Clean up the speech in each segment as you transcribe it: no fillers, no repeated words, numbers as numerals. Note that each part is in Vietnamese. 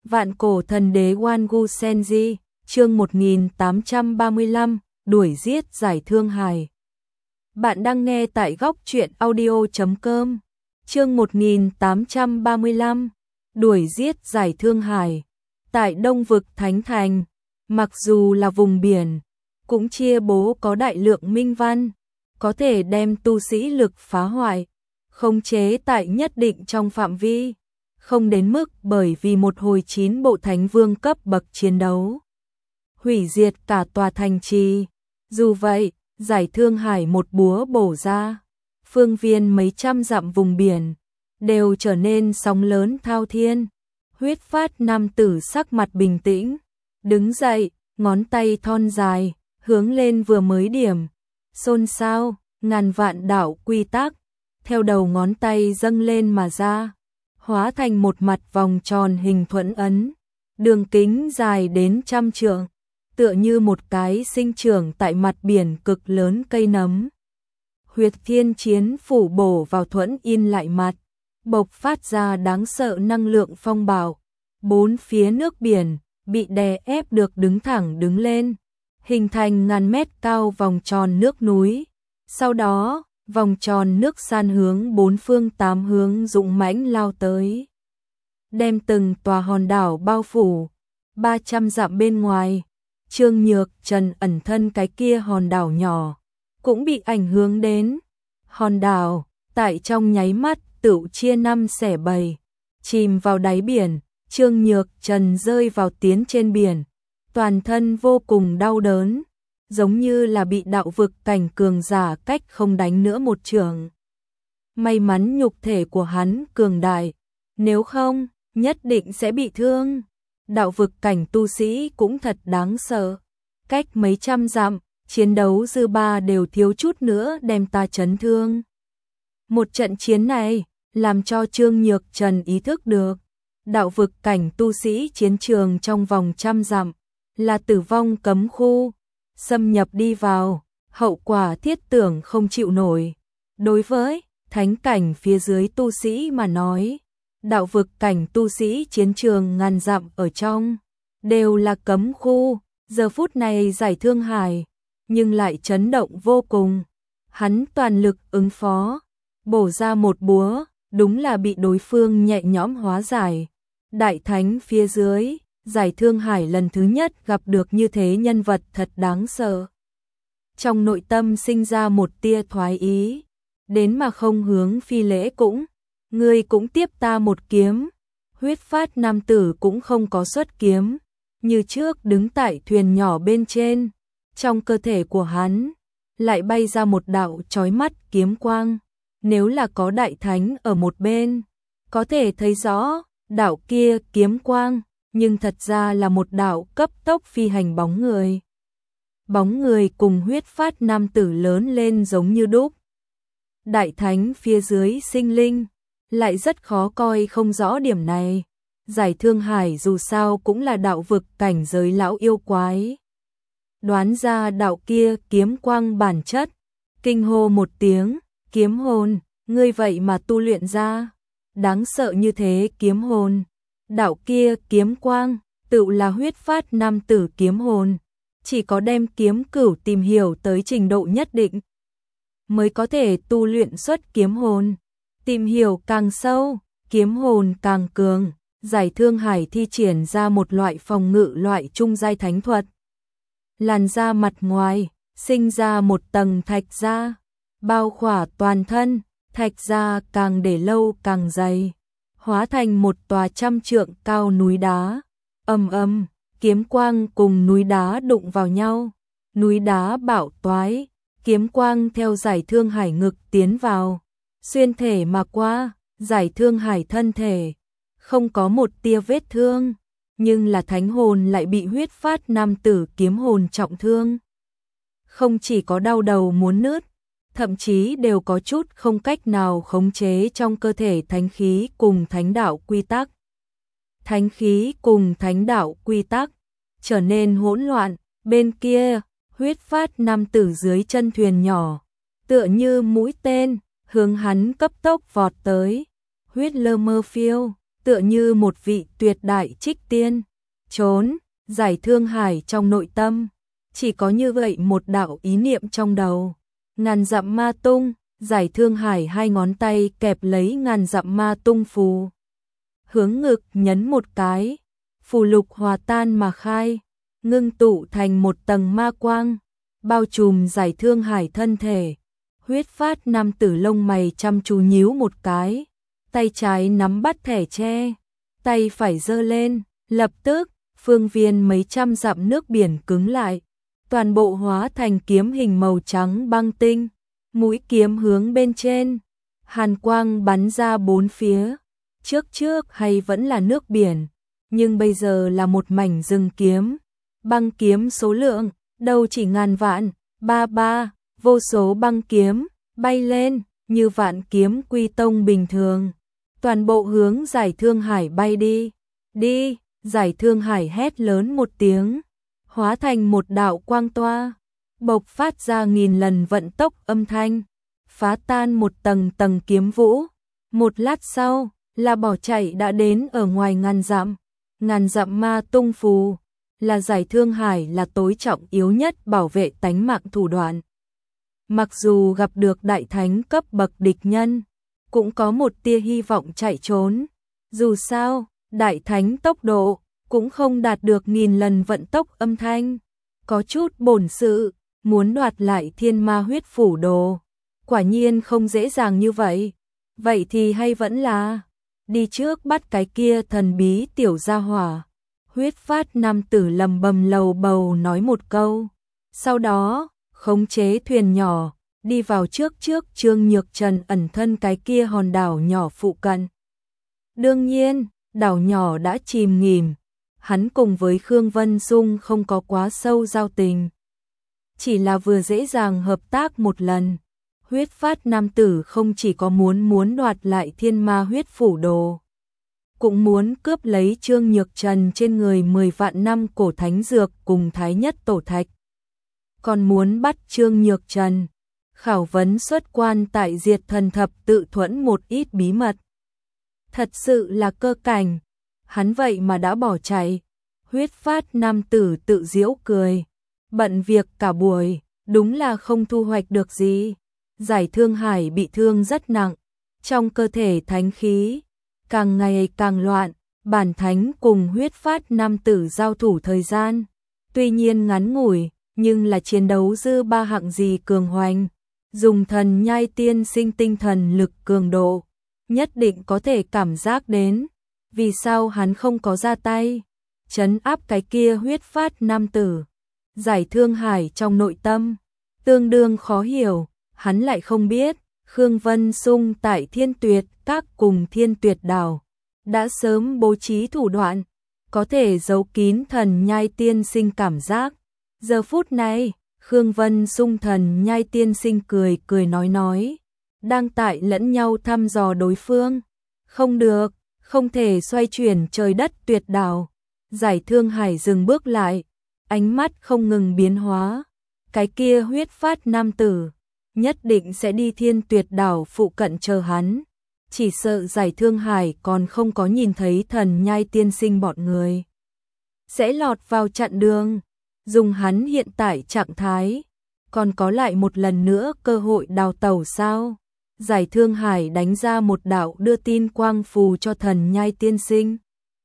Vạn cổ thần đế Wangu Senji, chương 1835, đuổi giết giải thương hài. Bạn đang nghe tại góc truyện audio.com, chương 1835, đuổi giết giải thương hài. Tại Đông vực Thánh Thành, mặc dù là vùng biển, cũng chia bố có đại lượng minh văn, có thể đem tu sĩ lực phá hoại, khống chế tại nhất định trong phạm vi, không đến mức bởi vì một hồi 9 bộ thánh vương cấp bậc chiến đấu hủy diệt cả tòa thành trì. Dù vậy, giải thương hải một búa bổ ra, phương viên mấy trăm dặm vùng biển đều trở nên sóng lớn thao thiên. Huyết phát nam tử sắc mặt bình tĩnh, đứng dậy, ngón tay thon dài, hướng lên vừa mới điểm, xôn xao, ngàn vạn đạo quy tắc, theo đầu ngón tay dâng lên mà ra, hóa thành một mặt vòng tròn hình thuẫn ấn, đường kính dài đến 100 trượng, tựa như một cái sinh trưởng tại mặt biển cực lớn cây nấm. Huyết thiên chiến phủ bổ vào thuẫn in lại mặt, bộc phát ra đáng sợ năng lượng phong bạo, bốn phía nước biển bị đè ép được đứng thẳng đứng lên, hình thành ngàn mét cao vòng tròn nước núi. Sau đó, vòng tròn nước san hướng bốn phương tám hướng dũng mãnh lao tới, đem từng tòa hòn đảo bao phủ. 300 dặm bên ngoài, Trương Nhược Trần ẩn thân cái kia hòn đảo nhỏ cũng bị ảnh hưởng đến. Hòn đảo tại trong nháy mắt tựu chia 5 xẻ 7, chìm vào đáy biển. Trương Nhược Trần rơi vào tiến trên biển, toàn thân vô cùng đau đớn, giống như là bị đạo vực cảnh cường giả cách không đánh nữa một chưởng. May mắn nhục thể của hắn cường đại, nếu không, nhất định sẽ bị thương. Đạo vực cảnh tu sĩ cũng thật đáng sợ, cách mấy trăm dặm, chiến đấu dư ba đều thiếu chút nữa đem ta chấn thương. Một trận chiến này, làm cho Trương Nhược Trần ý thức được, đạo vực cảnh tu sĩ chiến trường trong vòng 100 dặm, là tử vong cấm khu, xâm nhập đi vào, hậu quả thiết tưởng không chịu nổi. Đối với thánh cảnh phía dưới tu sĩ mà nói, đạo vực cảnh tu sĩ chiến trường ngàn dặm ở trong đều là cấm khu. Giờ phút này giải thương hải nhưng lại chấn động vô cùng, hắn toàn lực ứng phó, bổ ra một búa, đúng là bị đối phương nhẹ nhõm hóa giải. Đại thánh phía dưới, giải thương hải lần thứ nhất gặp được như thế nhân vật thật đáng sợ. Trong nội tâm sinh ra một tia thoái ý, đến mà không hướng phi lễ cũng, ngươi cũng tiếp ta một kiếm. Huyết phát nam tử cũng không có xuất kiếm, như trước đứng tại thuyền nhỏ bên trên, trong cơ thể của hắn lại bay ra một đạo chói mắt kiếm quang. Nếu là có đại thánh ở một bên, có thể thấy rõ đạo kia kiếm quang, nhưng thật ra là một đạo cấp tốc phi hành bóng người. Bóng người cùng huyết phát nam tử lớn lên giống như đúc. Đại thánh phía dưới sinh linh lại rất khó coi không rõ điểm này. Giải thương hải dù sao cũng là đạo vực cảnh giới lão yêu quái, đoán ra đạo kia kiếm quang bản chất, kinh hô một tiếng, kiếm hồn, ngươi vậy mà tu luyện ra đáng sợ như thế kiếm hồn. Đạo kia kiếm quang tự là huyết phát nam tử kiếm hồn, chỉ có đem kiếm cửu tìm hiểu tới trình độ nhất định mới có thể tu luyện xuất kiếm hồn. Tìm hiểu càng sâu, kiếm hồn càng cường. Giải thương hải thi triển ra một loại phòng ngự loại trung giai thánh thuật. Làn da mặt ngoài sinh ra một tầng thạch da, bao khỏa toàn thân. Thạch da càng để lâu càng dày, hóa thành một tòa 100 trượng cao núi đá. Ầm ầm, kiếm quang cùng núi đá đụng vào nhau, núi đá bạo toái, kiếm quang theo giải thương hải ngực tiến vào, xuyên thể mà qua. Giải thương hải thân thể không có một tia vết thương, nhưng là thánh hồn lại bị huyết phát nam tử kiếm hồn trọng thương. Không chỉ có đau đầu muốn nứt, thậm chí đều có chút không cách nào khống chế trong cơ thể thánh khí cùng thánh đạo quy tắc. Thánh khí cùng thánh đạo quy tắc trở nên hỗn loạn. Bên kia, huyết phát nam tử dưới chân thuyền nhỏ, tựa như mũi tên, hướng hắn cấp tốc vọt tới. Huyết lơ mơ phiêu, tựa như một vị tuyệt đại trích tiên. Trốn, Giải Thương Hải trong nội tâm, chỉ có như vậy một đạo ý niệm trong đầu. Ngàn dặm ma tung, Giải Thương Hải hai ngón tay kẹp lấy ngàn dặm ma tung phù. Hướng ngực nhấn một cái, phù lục hòa tan mà khai, ngưng tụ thành một tầng ma quang, bao trùm Giải Thương Hải thân thể. Huyết Phát nam tử lông mày chăm chú nhíu một cái, tay trái nắm bắt thẻ tre, tay phải giơ lên, lập tức, phương viên mấy trăm dặm nước biển cứng lại, toàn bộ hóa thành kiếm hình màu trắng băng tinh, mũi kiếm hướng bên trên, hàn quang bắn ra bốn phía. Trước hay vẫn là nước biển, nhưng bây giờ là một mảnh rừng kiếm. Băng kiếm số lượng, đâu chỉ ngàn vạn, vô số băng kiếm, bay lên, như vạn kiếm quy tông bình thường. Toàn bộ hướng Giải Thương Hải bay đi. Đi, Giải Thương Hải hét lớn một tiếng, hóa thành một đạo quang toa, bộc phát ra nghìn lần vận tốc âm thanh, phá tan một tầng tầng kiếm vũ. Một lát sau, là bỏ chạy đã đến ở ngoài ngàn dặm ma tung phù, là Giải Thương Hải là tối trọng yếu nhất bảo vệ tánh mạng thủ đoạn. Mặc dù gặp được đại thánh cấp bậc địch nhân, cũng có một tia hy vọng chạy trốn. Dù sao, đại thánh tốc độ cũng không đạt được nghìn lần vận tốc âm thanh. Có chút bổn sự, muốn đoạt lại Thiên Ma huyết phủ đồ, quả nhiên không dễ dàng như vậy. Vậy thì hay vẫn là đi trước bắt cái kia thần bí tiểu gia hỏa. Huyết Phát nam tử lầm bầm lầu bầu nói một câu, sau đó khống chế thuyền nhỏ, đi vào trước Trương Nhược Trần ẩn thân cái kia hòn đảo nhỏ phụ cận. Đương nhiên, đảo nhỏ đã chìm nghỉm, hắn cùng với Khương Vân Dung không có quá sâu giao tình, chỉ là vừa dễ dàng hợp tác một lần. Huyết Phát nam tử không chỉ có muốn đoạt lại Thiên Ma huyết phủ đồ, cũng muốn cướp lấy Trương Nhược Trần trên người 10 vạn năm cổ thánh dược cùng thái nhất tổ thạch. Còn muốn bắt Trương Nhược Trần, khảo vấn xuất quan tại Diệt Thần Thập Tự Thuẫn một ít bí mật. Thật sự là cơ cảnh, hắn vậy mà đã bỏ chạy. Huyết Phát nam tử tự giễu cười, bận việc cả buổi, đúng là không thu hoạch được gì. Giải Thương Hải bị thương rất nặng, trong cơ thể thánh khí càng ngày càng loạn. Bản thánh cùng Huyết Phát nam tử giao thủ thời gian tuy nhiên ngắn ngủi, nhưng là chiến đấu dư ba hạng gì cường hoành, dùng thần nhai tiên sinh tinh thần lực cường độ, nhất định có thể cảm giác đến. Vì sao hắn không có ra tay trấn áp cái kia Huyết Phát nam tử? Giải Thương Hải trong nội tâm tương đương khó hiểu, hắn lại không biết Khương Vân Dung tại Thiên Tuyệt Các cùng Thiên Tuyệt Đảo đã sớm bố trí thủ đoạn, có thể giấu kín thần nhai tiên sinh cảm giác. Giờ phút này, Khương Vân Dung thần nhai tiên sinh cười nói, đang tại lẫn nhau thăm dò đối phương. Không được, không thể xoay chuyển trời đất tuyệt đảo. Giải Thương Hải dừng bước lại, ánh mắt không ngừng biến hóa. Cái kia Huyết Phát nam tử nhất định sẽ đi Thiên Tuyệt Đảo phụ cận chờ hắn. Chỉ sợ Giải Thương Hải còn không có nhìn thấy thần nhai tiên sinh bọn người sẽ lọt vào chặn đường. Dùng hắn hiện tại trạng thái, còn có lại một lần nữa cơ hội đào tẩu sao? Giải Thương Hải đánh ra một đạo đưa tin quang phù cho thần nhai tiên sinh,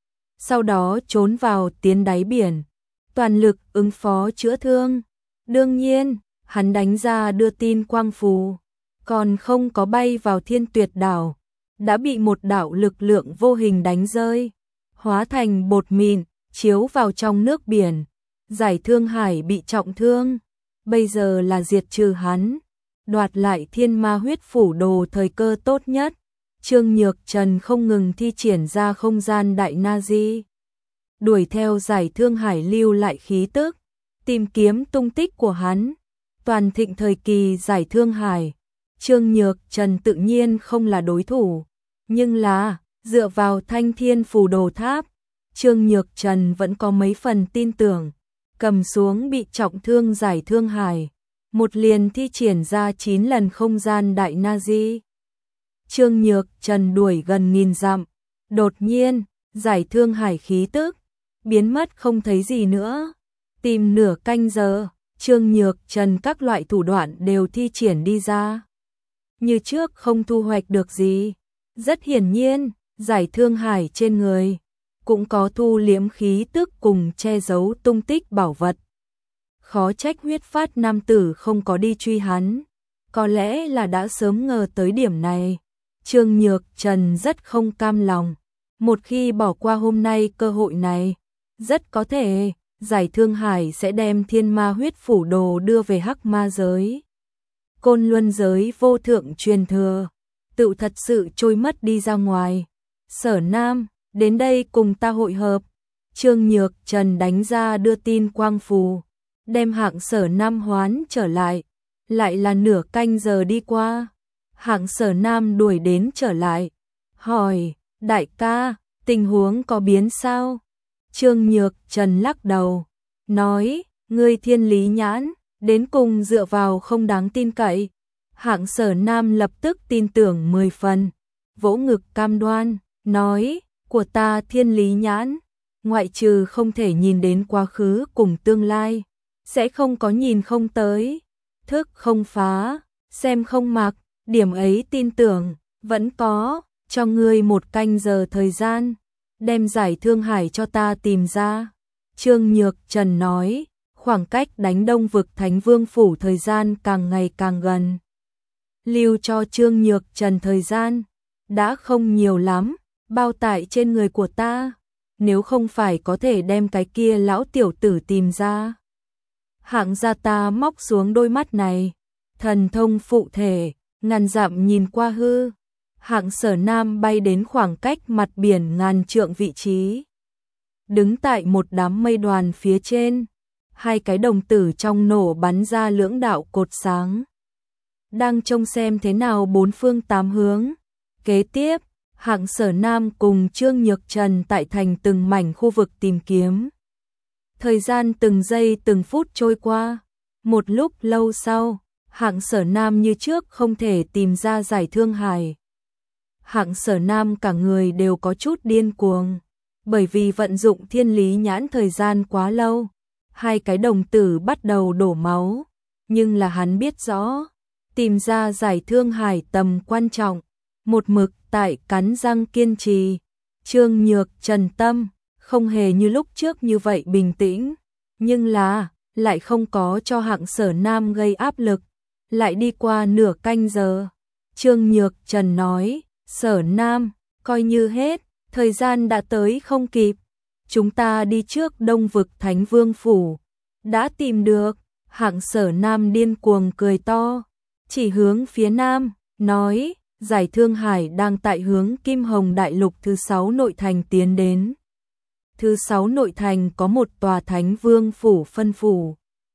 sau đó trốn vào tiến đáy biển, toàn lực ứng phó chữa thương. Đương nhiên, hắn đánh ra đưa tin quang phù, còn không có bay vào Thiên Tuyệt Đảo, đã bị một đạo lực lượng vô hình đánh rơi, hóa thành bột mịn, chiếu vào trong nước biển. Giải Thương Hải bị trọng thương, bây giờ là diệt trừ hắn, đoạt lại Thiên Ma huyết phủ đồ thời cơ tốt nhất. Trương Nhược Trần không ngừng thi triển ra không gian đại na di, đuổi theo Giải Thương Hải lưu lại khí tức, tìm kiếm tung tích của hắn. Toàn thịnh thời kỳ Giải Thương Hải, Trương Nhược Trần tự nhiên không là đối thủ, nhưng là dựa vào Thanh Thiên Phù Đồ Tháp, Trương Nhược Trần vẫn có mấy phần tin tưởng. Cầm xuống bị trọng thương Giải Thương Hải, một liền thi triển ra 9 lần không gian đại na di. Trương Nhược Trần đuổi gần nghìn dặm, Đột nhiên, Giải Thương Hải khí tức biến mất không thấy gì nữa. Tìm nửa canh giờ, Trương Nhược Trần các loại thủ đoạn đều thi triển đi ra. Như trước không thu hoạch được gì. Rất hiển nhiên, Giải Thương Hải trên người cũng có thu liễm khí tức cùng che giấu tung tích bảo vật. Khó trách huyết phát nam tử không có đi truy hắn. Có lẽ là đã sớm ngờ tới điểm này. Trương Nhược Trần rất không cam lòng. Một khi bỏ qua hôm nay cơ hội này, rất có thể Giải Thương Hải sẽ đem thiên ma huyết phủ đồ đưa về hắc ma giới. Côn Luân giới vô thượng truyền thừa, tự thật sự trôi mất đi ra ngoài. Sở Nam, đến đây cùng ta hội hợp. Trương Nhược Trần đánh ra đưa tin quang phù, đem hạng Sở Nam hoán trở lại. Lại là nửa canh giờ đi qua, hạng Sở Nam đuổi đến trở lại. Hỏi, đại ca, tình huống có biến sao? Trương Nhược Trần lắc đầu, nói, ngươi thiên lý nhãn, đến cùng dựa vào không đáng tin cậy. Hạng Sở Nam lập tức tin tưởng 10 phần, vỗ ngực cam đoan, nói, của ta thiên lý nhãn, ngoại trừ không thể nhìn đến quá khứ cùng tương lai, sẽ không có nhìn không tới, thức không phá, xem không mặc, điểm ấy tin tưởng, vẫn có, cho ngươi 1 canh giờ thời gian, đem Giải Thương Hải cho ta tìm ra. Trương Nhược Trần nói, khoảng cách đánh Đông vực Thánh Vương phủ thời gian càng ngày càng gần. Lưu cho Trương Nhược Trần thời gian, đã không nhiều lắm, bao tải trên người của ta, nếu không phải có thể đem cái kia lão tiểu tử tìm ra. Hạng gia ta móc xuống đôi mắt này, thần thông phụ thể, ngàn dặm nhìn qua hư. Hạng Sở Nam bay đến khoảng cách mặt biển ngàn trượng vị trí. Đứng tại một đám mây đoàn phía trên, 2 cái đồng tử trong nổ bắn ra lưỡng đạo cột sáng. Đang trông xem thế nào 4 phương 8 hướng. Kế tiếp, Hạng Sở Nam cùng Trương Nhược Trần tại thành từng mảnh khu vực tìm kiếm. Thời gian từng giây từng phút trôi qua. Một lúc lâu sau, Hạng Sở Nam như trước không thể tìm ra Giải Thương Hải. Hạng Sở Nam cả người đều có chút điên cuồng, bởi vì vận dụng thiên lý nhãn thời gian quá lâu, 2 cái đồng tử bắt đầu đổ máu, nhưng là hắn biết rõ, tìm ra Giải Thương Hải tầm quan trọng, một mực tại cắn răng kiên trì. Trương Nhược Trần tâm không hề như lúc trước như vậy bình tĩnh, nhưng là lại không có cho Hạng Sở Nam gây áp lực. Lại đi qua nửa canh giờ, Trương Nhược Trần nói, Sở Nam, coi như hết, thời gian đã tới không kịp. Chúng ta đi trước Đông vực Thánh Vương phủ. Đã tìm được. Hạng Sở Nam điên cuồng cười to, chỉ hướng phía nam, nói, Giải Thương Hải đang tại hướng Kim Hồng Đại Lục thứ 6 nội thành tiến đến. Thứ 6 nội thành có một tòa Thánh Vương phủ phân phủ.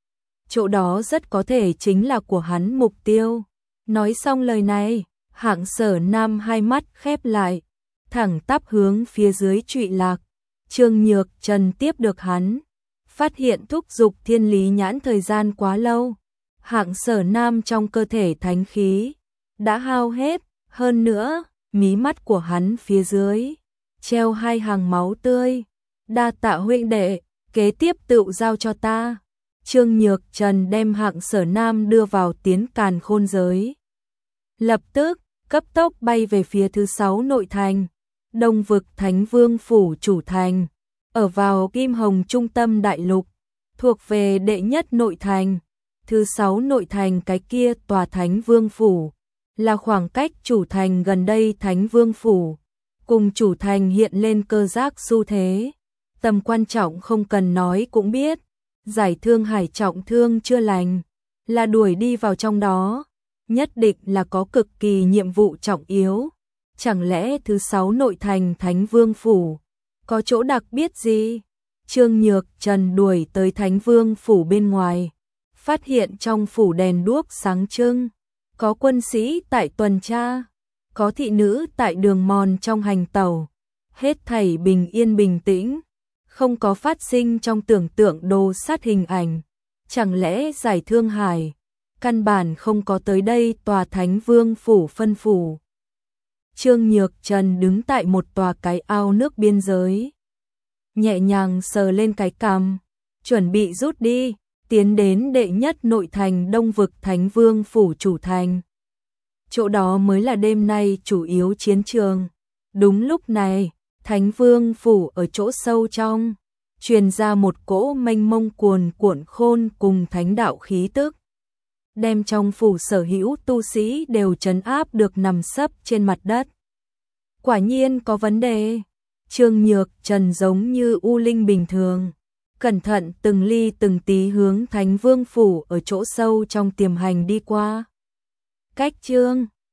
Chỗ đó rất có thể chính là của hắn mục tiêu. Nói xong lời này, Hạng Sở Nam 2 mắt khép lại, thẳng tắp hướng phía dưới trụy lạc. Trương Nhược Trần tiếp được hắn, phát hiện thúc dục thiên lý nhãn thời gian quá lâu. Hạng Sở Nam trong cơ thể thánh khí đã hao hết, hơn nữa, mí mắt của hắn phía dưới treo 2 hàng máu tươi. Đa tạ huynh đệ, kế tiếp tự giao cho ta. Trương Nhược Trần đem Hạng Sở Nam đưa vào tiến càn khôn giới. Lập tức, cấp tốc bay về phía thứ 6 nội thành, Đông vực Thánh Vương phủ chủ thành, ở vào Kim Hồng trung tâm đại lục, thuộc về đệ nhất nội thành. Thứ 6 nội thành cái kia tòa Thánh Vương phủ, là khoảng cách chủ thành gần đây Thánh Vương phủ, cùng chủ thành hiện lên cơ giác xu thế. Tầm quan trọng không cần nói cũng biết, Giải Thương Hải trọng thương chưa lành, là đuổi đi vào trong đó, nhất định là có cực kỳ nhiệm vụ trọng yếu. Chẳng lẽ thứ 6 nội thành Thánh Vương phủ có chỗ đặc biệt gì? Trương Nhược Trần đuổi tới Thánh Vương phủ bên ngoài, phát hiện trong phủ đèn đuốc sáng trưng, có quân sĩ tại tuần tra, có thị nữ tại đường mòn trong hành tẩu, hết thảy bình yên bình tĩnh, không có phát sinh trong tưởng tượng đồ sát hình ảnh. Chẳng lẽ Giải Thương Hải căn bản không có tới đây tòa Thánh Vương phủ phân phủ? Trương Nhược Trần đứng tại một tòa cái ao nước biên giới. Nhẹ nhàng sờ lên cái cằm, chuẩn bị rút đi, tiến đến đệ nhất nội thành Đông vực Thánh Vương Phủ chủ thành. Chỗ đó mới là đêm nay chủ yếu chiến trường. Đúng lúc này, Thánh Vương Phủ ở chỗ sâu trong, truyền ra một cỗ mênh mông cuồn cuộn khôn cùng thánh đạo khí tức. Đem trong phủ sở hữu tu sĩ đều trấn áp được nằm sấp trên mặt đất. Quả nhiên có vấn đề. Trương Nhược Trần giống như u linh bình thường, cẩn thận từng ly từng tí hướng Thánh Vương Phủ ở chỗ sâu trong tiềm hành đi qua. Cách Trương